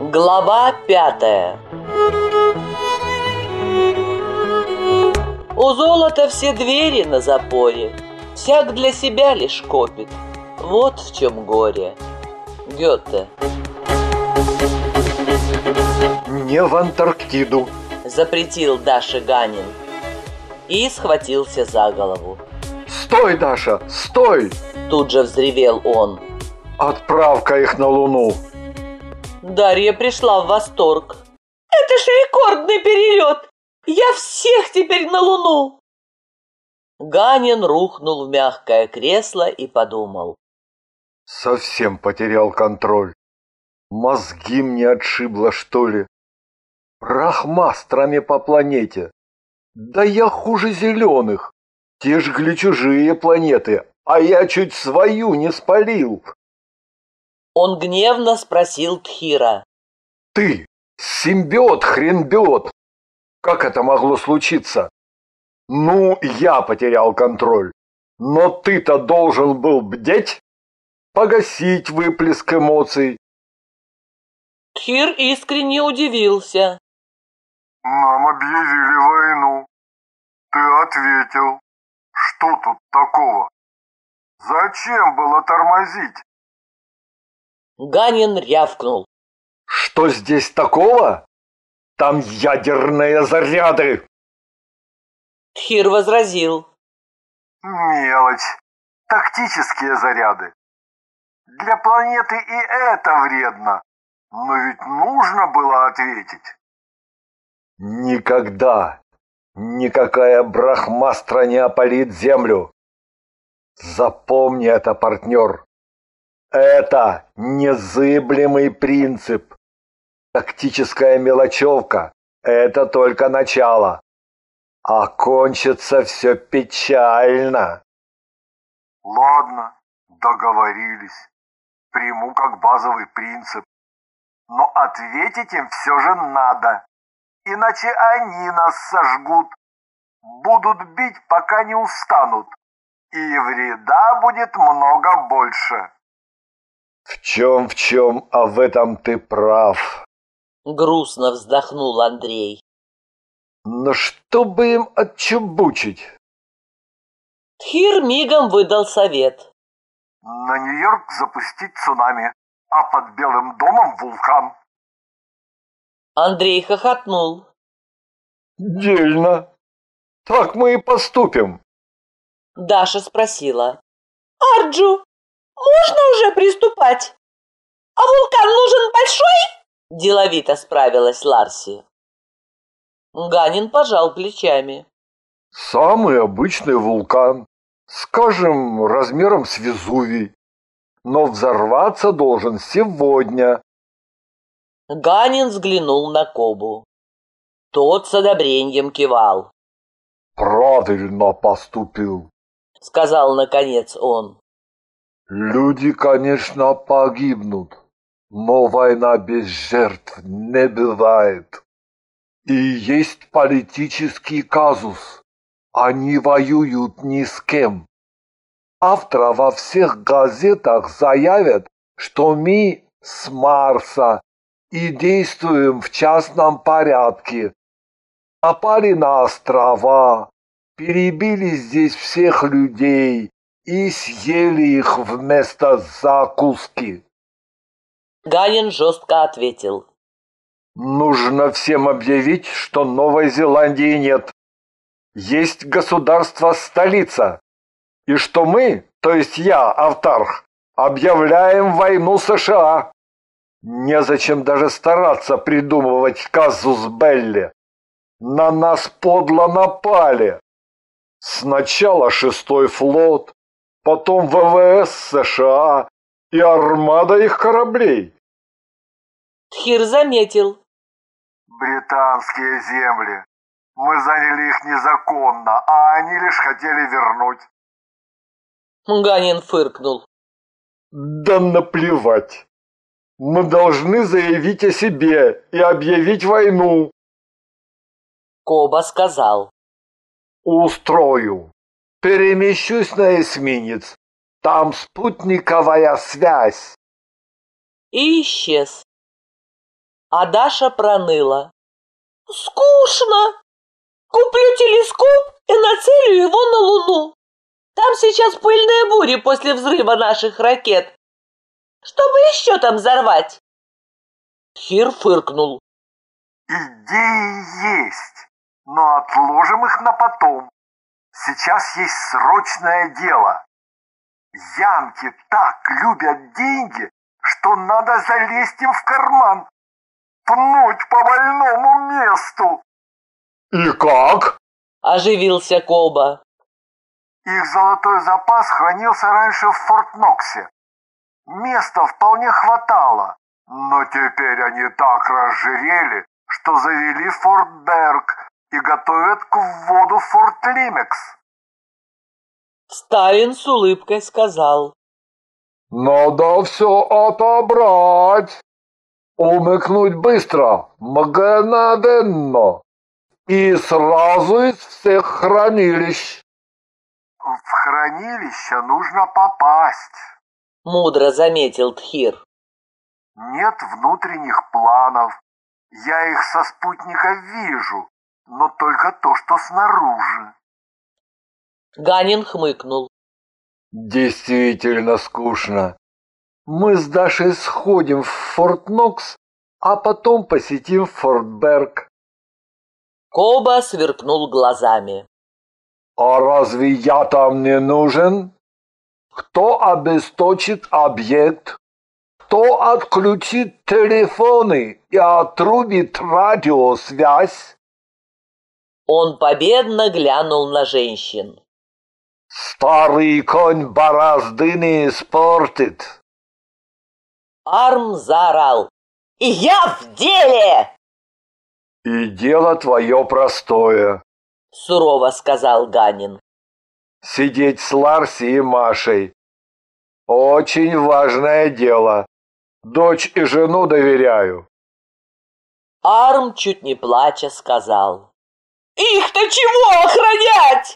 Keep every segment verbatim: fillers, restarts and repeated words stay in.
Глава пятая. У золота все двери на запоре, всяк для себя лишь копит. Вот в чем горе. Гёте. Не в Антарктиду, запретил Даше Ганин и схватился за голову. Стой, Даша, стой! Тут же взревел он. Отправка их на Луну. Дарья пришла в восторг. Это ж рекордный перелет! Я всех теперь на Луну! Ганин рухнул в мягкое кресло и подумал. Совсем потерял контроль. Мозги мне отшибло, что ли? Брахмастрами по планете. Да я хуже зеленых. Те жгли чужие планеты, а я чуть свою не спалил. Он гневно спросил Тхира. Ты, симбиот хренбиот, как это могло случиться? Ну, я потерял контроль, но ты-то должен был бдеть, погасить выплеск эмоций. Тхир искренне удивился. Нам объявили войну. Ты ответил. Что тут такого? Зачем было тормозить? Ганин рявкнул. Что здесь такого? Там ядерные заряды. Тхир возразил. Мелочь. Тактические заряды. Для планеты и это вредно. Но ведь нужно было ответить. Никогда. Никакая брахмастра не опалит землю. Запомни это, партнер. Это незыблемый принцип. Тактическая мелочевка – это только начало. А кончится все печально. Ладно, договорились. Приму как базовый принцип. Но ответить им все же надо. Иначе они нас сожгут. Будут бить, пока не устанут. И вреда будет много больше. В чем, в чем, а в этом ты прав. Грустно вздохнул Андрей. Но что бы им отчебучить? Тхир мигом выдал совет. На Нью-Йорк запустить цунами, а под Белым домом вулкан. Андрей хохотнул. Дельно. Так мы и поступим. Даша спросила. Арджу, можно уже приступать? А вулкан нужен большой? Деловито справилась Ларси. Ганин пожал плечами. Самый обычный вулкан, скажем, размером с Везувий, но взорваться должен сегодня. Ганин взглянул на Кобу. Тот с одобрением кивал. Правильно поступил, сказал наконец он. Люди, конечно, погибнут, но война без жертв не бывает. И есть политический казус. Они воюют ни с кем. Завтра во всех газетах заявят, что мы с Марса и действуем в частном порядке. Напали на острова, перебили здесь всех людей и съели их вместо закуски. Ганин жестко ответил. Нужно всем объявить, что Новой Зеландии нет. Есть государство-столица. И что мы, то есть я, Автарх, объявляем войну США. Незачем даже стараться придумывать казус белли. На нас подло напали. Сначала шестой флот, потом ВВС США и армада их кораблей. Тхир заметил. Британские земли. Мы заняли их незаконно, а они лишь хотели вернуть. Ганин фыркнул. Да наплевать. Мы должны заявить о себе и объявить войну. Коба сказал. Устрою. Перемещусь на эсминец. Там спутниковая связь. И исчез. А Даша проныла. Скучно. Куплю телескоп и нацелю его на Луну. Там сейчас пыльные бури после взрыва наших ракет. Чтобы еще там взорвать. Тхир фыркнул. Идеи есть, но отложим их на потом. Сейчас есть срочное дело. Янки так любят деньги, что надо залезть им в карман, пнуть по больному месту. И как? Оживился Коба. Их золотой запас хранился раньше в Форт-Ноксе. Места вполне хватало, но теперь они так разжирели, что завели Форт Берг и готовят к вводу Форт Лимекс. Сталин с улыбкой сказал. Надо все отобрать. Умыкнуть быстро, мгновенно. И сразу из всех хранилищ. В хранилище нужно попасть, Мудро заметил Тхир. Нет внутренних планов. Я их со спутника вижу, но только то, что снаружи. Ганин хмыкнул. Действительно скучно. Мы с Дашей сходим в Форт Нокс, а потом посетим Форт Берг. Коба сверкнул глазами. А разве я там не нужен? Кто обесточит объект? Кто отключит телефоны и отрубит радиосвязь? Он победно глянул на женщин. Старый конь борозды не испортит. Арм заорал. И я в деле! И дело твое простое, Сурово сказал Ганин. Сидеть с Ларси и Машей. Очень важное дело. Дочь и жену доверяю. Арм, чуть не плача, сказал. Их-то чего охранять?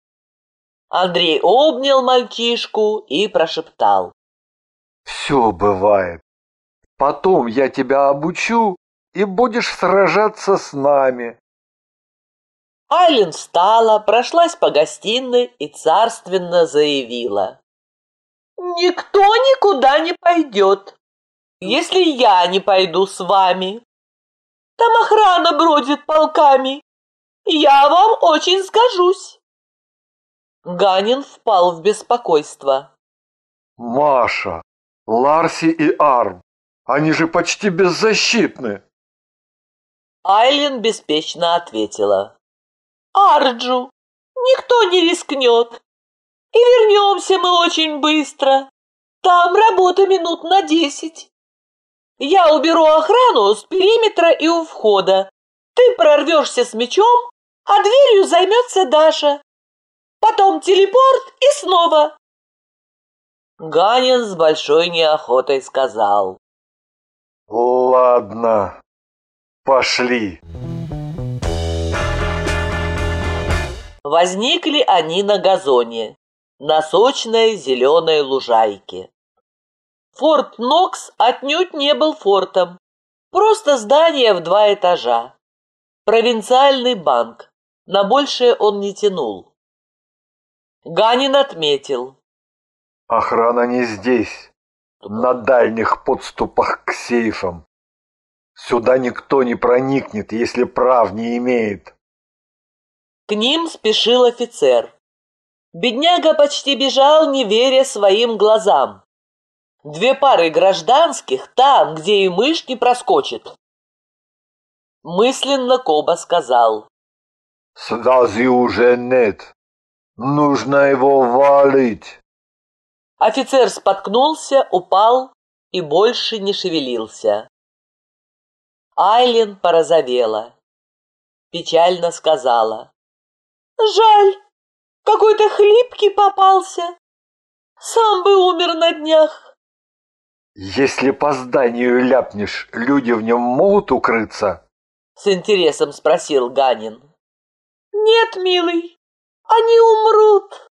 Андрей обнял мальчишку и прошептал. Все бывает. Потом я тебя обучу, и будешь сражаться с нами. Айлин встала, прошлась по гостиной и царственно заявила. Никто никуда не пойдет, если я не пойду с вами. Там охрана бродит полками. Я вам очень сгожусь. Ганин впал в беспокойство. Маша, Ларси и Арм, они же почти беззащитны. Айлин беспечно ответила. Арджу, никто не рискнет. И вернемся мы очень быстро. Там работа минут на десять. Я уберу охрану с периметра и у входа. Ты прорвешься с мечом, а дверью займется Даша. Потом телепорт и снова. Ганин с большой неохотой сказал. Ладно, пошли. Возникли они на газоне, на сочной зеленой лужайке. Форт Нокс отнюдь не был фортом, просто здание в два этажа. Провинциальный банк, на большее он не тянул. Ганин отметил. Охрана не здесь, на дальних подступах к сейфам. Сюда никто не проникнет, если прав не имеет. К ним спешил офицер. Бедняга почти бежал, не веря своим глазам. Две пары гражданских там, где и мышь не проскочит. Мысленно Коба сказал. Связи уже нет. Нужно его валить. Офицер споткнулся, упал и больше не шевелился. Айлин порозовела. Печально сказала. Жаль, какой-то хлипкий попался. Сам бы умер на днях. Если по зданию ляпнешь, люди в нем могут укрыться? С интересом спросил Ганин. Нет, милый, они умрут,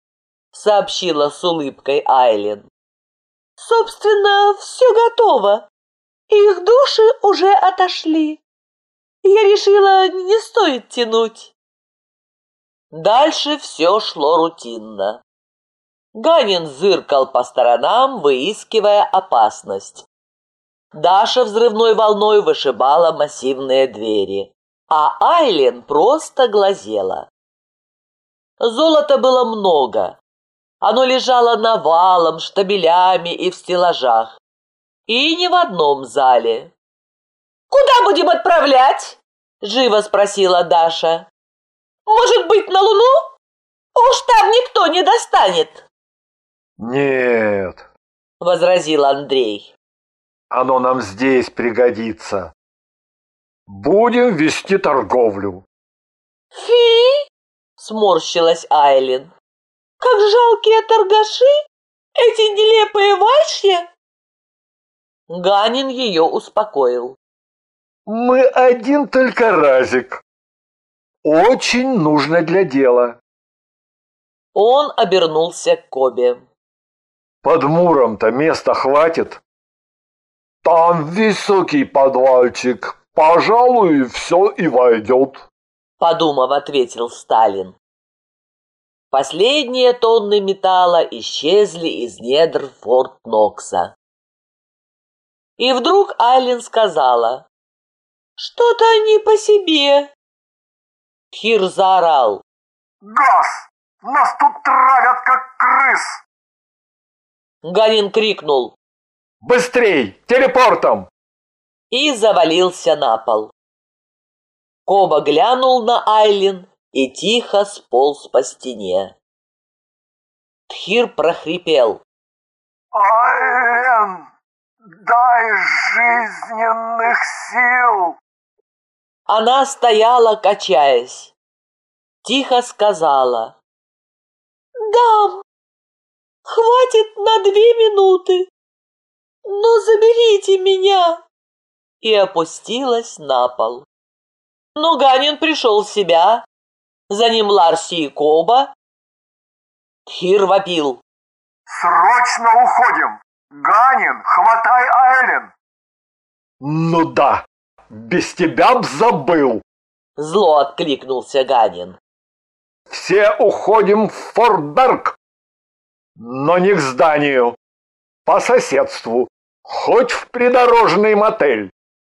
сообщила с улыбкой Айлин. Собственно, все готово. Их души уже отошли. Я решила, не стоит тянуть. Дальше все шло рутинно. Ганин зыркал по сторонам, выискивая опасность. Даша взрывной волной вышибала массивные двери, а Айлен просто глазела. Золота было много. Оно лежало навалом, штабелями и в стеллажах. И не в одном зале. «Куда будем отправлять?» – живо спросила Даша. «Может быть, на Луну? Уж там никто не достанет!» «Нет», – возразил Андрей. «Оно нам здесь пригодится. Будем вести торговлю». «Фи!» – сморщилась Айлин. «Как жалкие торгаши! Эти нелепые варщи!» Ганин ее успокоил. «Мы один только разик. Очень нужно для дела». Он обернулся к Кобе. «Под Муром-то места хватит? Там высокий подвальчик. Пожалуй, все и войдет», — подумав, ответил Сталин. Последние тонны металла исчезли из недр Форт Нокса. И вдруг Айлин сказала: «Что-то они по себе». Тхир заорал: «Газ! Нас тут травят, как крыс!» Ганин крикнул: «Быстрей! Телепортом!» и завалился на пол. Коба глянул на Айлин и тихо сполз по стене. Тхир прохрипел: «Айлен, дай жизненных сил!» Она стояла, качаясь. Тихо сказала: «Дам! Хватит на две минуты! Но заберите меня!» И опустилась на пол. Но Ганин пришел в себя. За ним Ларси и Коба. Тхир вопил: «Срочно уходим! Ганин, хватай Айлен!» «Ну да, без тебя б забыл!» Зло откликнулся Ганин. «Все уходим в Форт-Берг, но не к зданию, по соседству, хоть в придорожный мотель».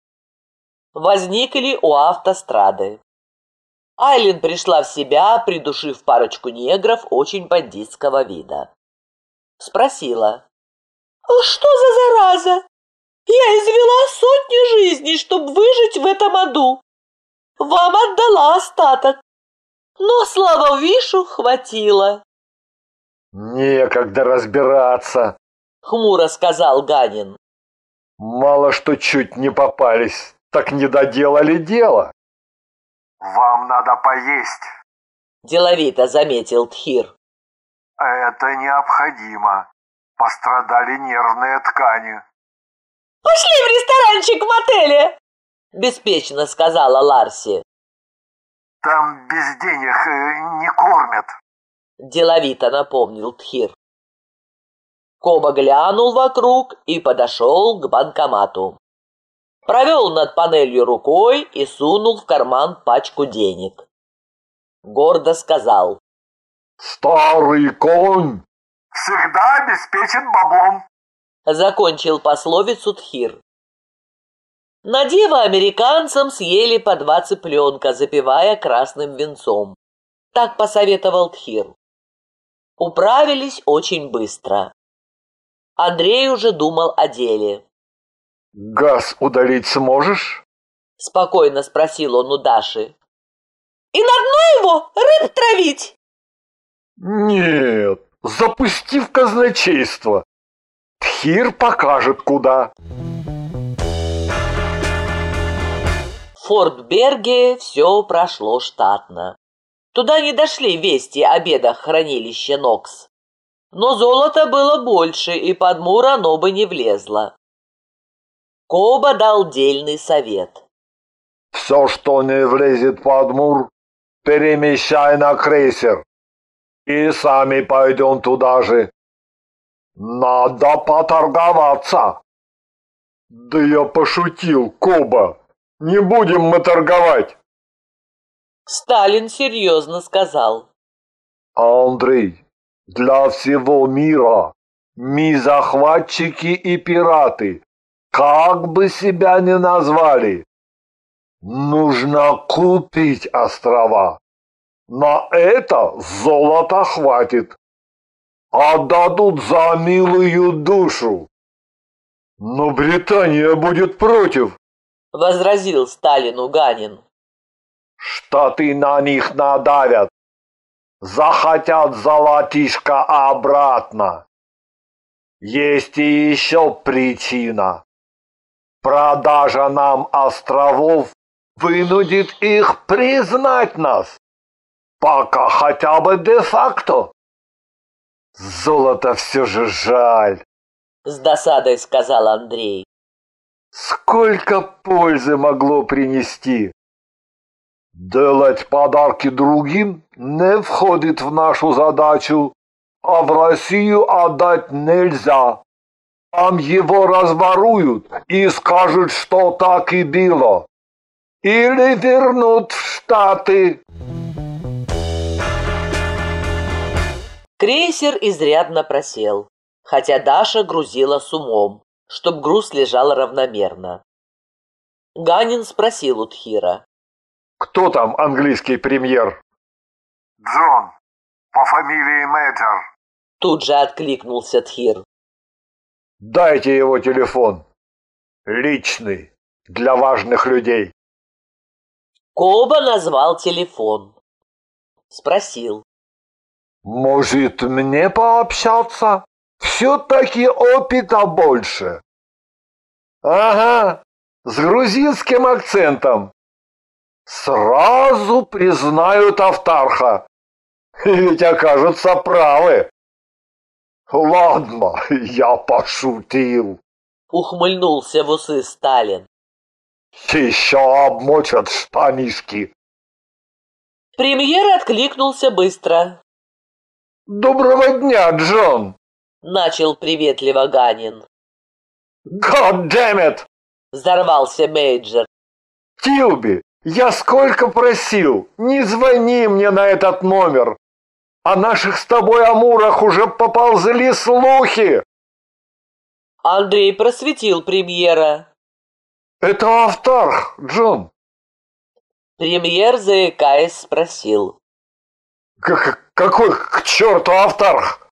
Возникли у автострады. Айлин пришла в себя, придушив парочку негров очень бандитского вида. Спросила: «Что за зараза? Я извела сотни жизней, чтобы выжить в этом аду. Вам отдала остаток, но, слава Вишу, хватило». «Некогда разбираться», — хмуро сказал Ганин. «Мало что чуть не попались, так не доделали дело». «Вам надо поесть», — деловито заметил Тхир. «Это необходимо. Пострадали нервные ткани». «Пошли в ресторанчик в мотеле!» – беспечно сказала Ларси. «Там без денег не кормят», – деловито напомнил Тхир. Коба глянул вокруг и подошел к банкомату. Провел над панелью рукой и сунул в карман пачку денег. Гордо сказал: «Старый конь всегда обеспечен баблом», — закончил пословицу Тхир. На диво американцам съели по два цыпленка, запивая красным винцом. Так посоветовал Тхир. Управились очень быстро. Андрей уже думал о деле. «Газ удалить сможешь?» — спокойно спросил он у Даши. «И на дно его рыб травить?» «Нет, запусти в казначейство. Тхир покажет, куда». В Форт-Берге все прошло штатно. Туда не дошли вести о бедах хранилища Нокс. Но золота было больше, и под Мур оно бы не влезло. Коба дал дельный совет. «Все, что не влезет под Мур, перемещай на крейсер. И сами пойдем туда же. Надо поторговаться». Да я пошутил, Коба. Не будем мы торговать. Сталин серьезно сказал. Андрей, для всего мира мы захватчики и пираты, как бы себя ни назвали. Нужно купить острова. На это золота хватит. Отдадут за милую душу. Но Британия будет против, Возразил Сталину Ганин. Штаты на них надавят. Захотят золотишко обратно. Есть и еще причина. Продажа нам островов вынудит их признать нас. Пока хотя бы де-факто. Золото все же жаль. С досадой сказал Андрей. Сколько пользы могло принести. Делать подарки другим не входит в нашу задачу, а в Россию отдать нельзя. Там его разворуют и скажут, что так и было. Или вернут в Штаты. Крейсер изрядно просел, хотя Даша грузила с умом, чтоб груз лежал равномерно. Ганин спросил у Тхира. Кто там английский премьер? Джон, по фамилии Мэджор. Тут же откликнулся Тхир. Дайте его телефон. Личный, для важных людей. Коба назвал телефон. Спросил. Может, мне пообщаться? Все-таки опыта больше. Ага, с грузинским акцентом. Сразу признают Автарха. Ведь окажутся правы. Ладно, я пошутил. Ухмыльнулся в усы Сталин. Еще обмочат штанишки. Премьер откликнулся быстро. Доброго дня, Джон. Начал приветливо Ганин. God damn it! Взорвался Мейджор. Тилби, я сколько просил, не звони мне на этот номер. О наших с тобой амурах уже поползли слухи. Андрей просветил премьера. Это Автарх, Джон. Премьер, заикаясь, спросил. К какой к черту Автарх?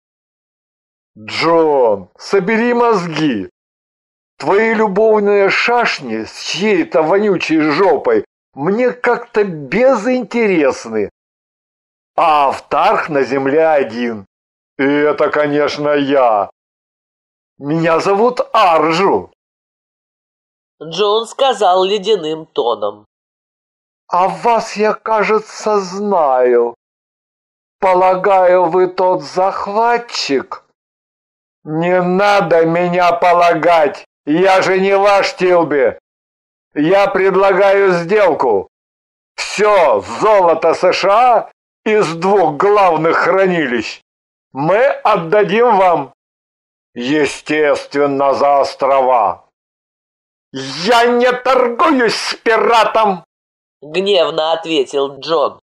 Джон, собери мозги. Твои любовные шашни с чьей-то вонючей жопой мне как-то безинтересны. А Автарх на земле один. И это, конечно, я. Меня зовут Аржу. Джон сказал ледяным тоном. А вас я, кажется, знаю. Полагаю, вы тот захватчик? Не надо меня полагать. Я же не ваш Тилби. Я предлагаю сделку. Все золото США из двух главных хранилищ мы отдадим вам. Естественно, за острова. Я не торгуюсь с пиратом, Гневно ответил Джон.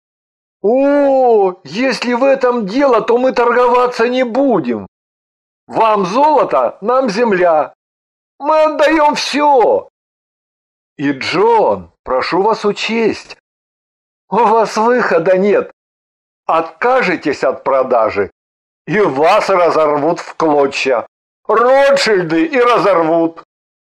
О, если в этом дело, то мы торговаться не будем. Вам золото, нам земля. Мы отдаем все. И, Джон, прошу вас учесть, у вас выхода нет. Откажетесь от продажи, и вас разорвут в клочья. Ротшильды и разорвут.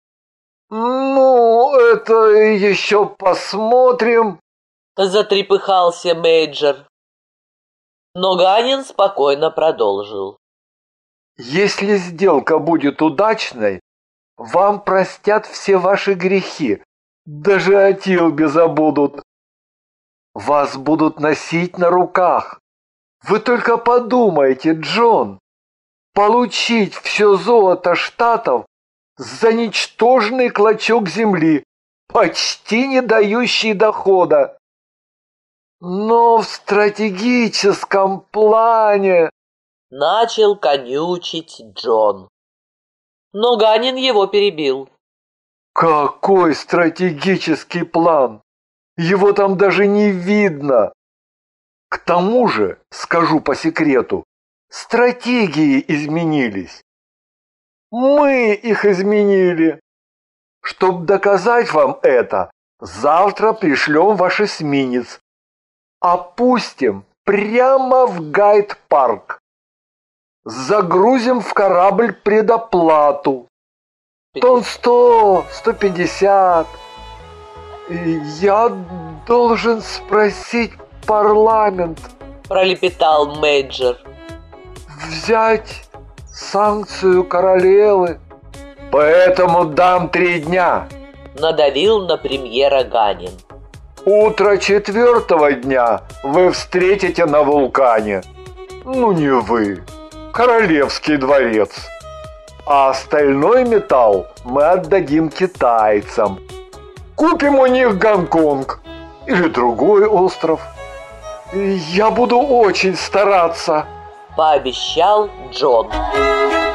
Ну, это еще посмотрим. Затрепыхался Мейджор. Но Ганин спокойно продолжил. Если сделка будет удачной, вам простят все ваши грехи, даже о Тилбе забудут. Вас будут носить на руках. Вы только подумайте, Джон, получить все золото штатов за ничтожный клочок земли, почти не дающий дохода. Но в стратегическом плане... Начал конючить Джон. Но Ганин его перебил. Какой стратегический план! Его там даже не видно. К тому же, скажу по секрету, стратегии изменились. Мы их изменили. Чтоб доказать вам это, завтра пришлем ваш эсминец. Опустим прямо в Гайд-парк. Загрузим в корабль предоплату. Тонн сто, сто пятьдесят. Я должен спросить парламент. Пролепетал Мейджор. Взять санкцию королевы. Поэтому дам три дня. Надавил на премьера Ганин. Утро четвертого дня вы встретите на вулкане. Ну не вы, Королевский дворец. А остальной металл мы отдадим китайцам. Купим у них Гонконг или другой остров. Я буду очень стараться, пообещал Джон.